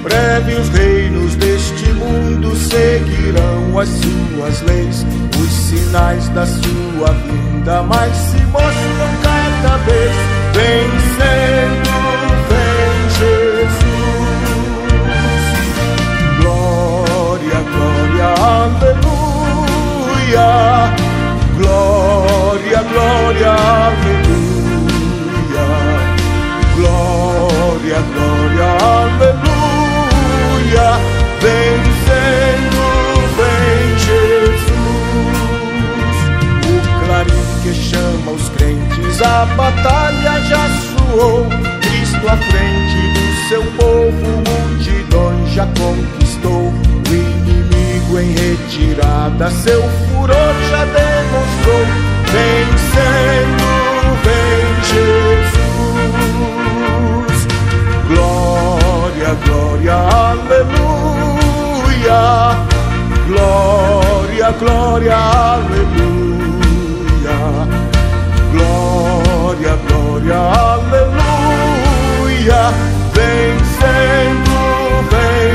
breve os reinos deste mundo seguirão as suas leis. Os sinais da sua vinda mais se mostram cada vez. Vencendo, vem Jesus. Glória, glória, aleluia. Glória, glória, aleluia. Glória, glória, aleluia. Vencendo, vem Jesus. O clarim que chama os crentes, a batalha já soou. Cristo à frente do seu povo, multidões já conquistou. O inimigo em retirada, seu furor já demonstrou. Vencendo, vem Jesus. Glória, glória, aleluia. Glória, glória, aleluia. Glória, glória, aleluia. Vencendo, vem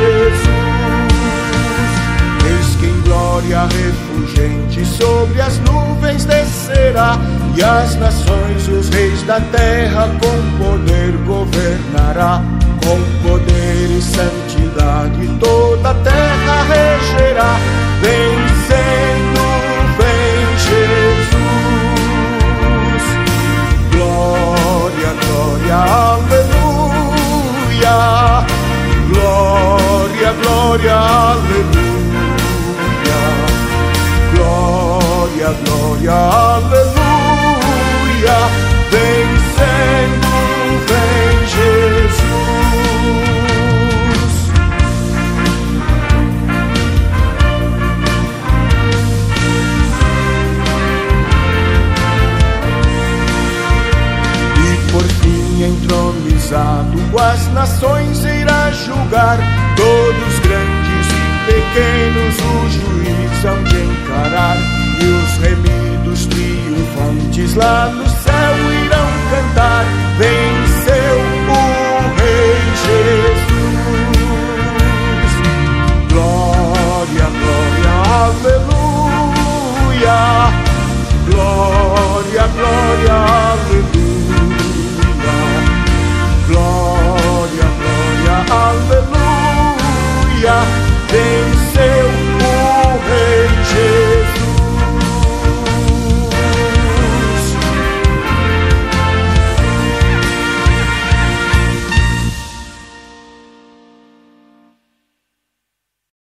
Jesus. Eis que em glória refulgente sobre as nuvens descerá, e as nações, os reis da terra, com poder governará. Com poder e santidade toda a terra regerá. Vencendo, vem Jesus. Glória, glória, aleluia. Glória, glória, aleluia. Glória, glória, aleluia. Vencendo, vem Jesus. E por fim, entronizado, as nações irá julgar. Todos grandes e pequenos o juiz hão de encarar. E os remidos triunfantes lá no céu irão cantar. Vem